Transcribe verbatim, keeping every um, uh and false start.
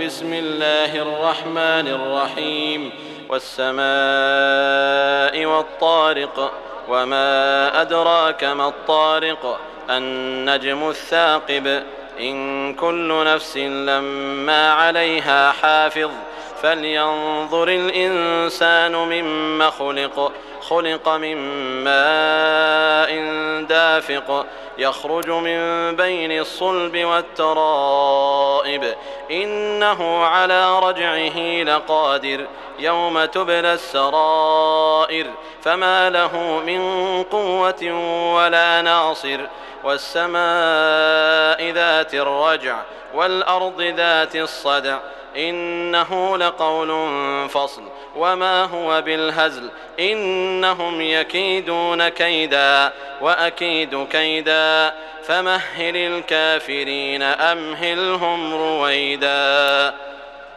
بسم الله الرحمن الرحيم والسماء والطارق وما أدراك ما الطارق النجم الثاقب إن كل نفس لما عليها حافظ فلينظر الإنسان مما خلق خلق من ماء دافق يخرج من بين الصلب والترائب إنه على رجعه لقادر يوم تبلى السرائر فما له من قوة ولا ناصر والسماء ذات الرجع والأرض ذات الصدع إنه لقول فصل وما هو بالهزل إنهم يكيدون كيدا وأكيد كيدا فمهل الكافرين أمهلهم رويدا.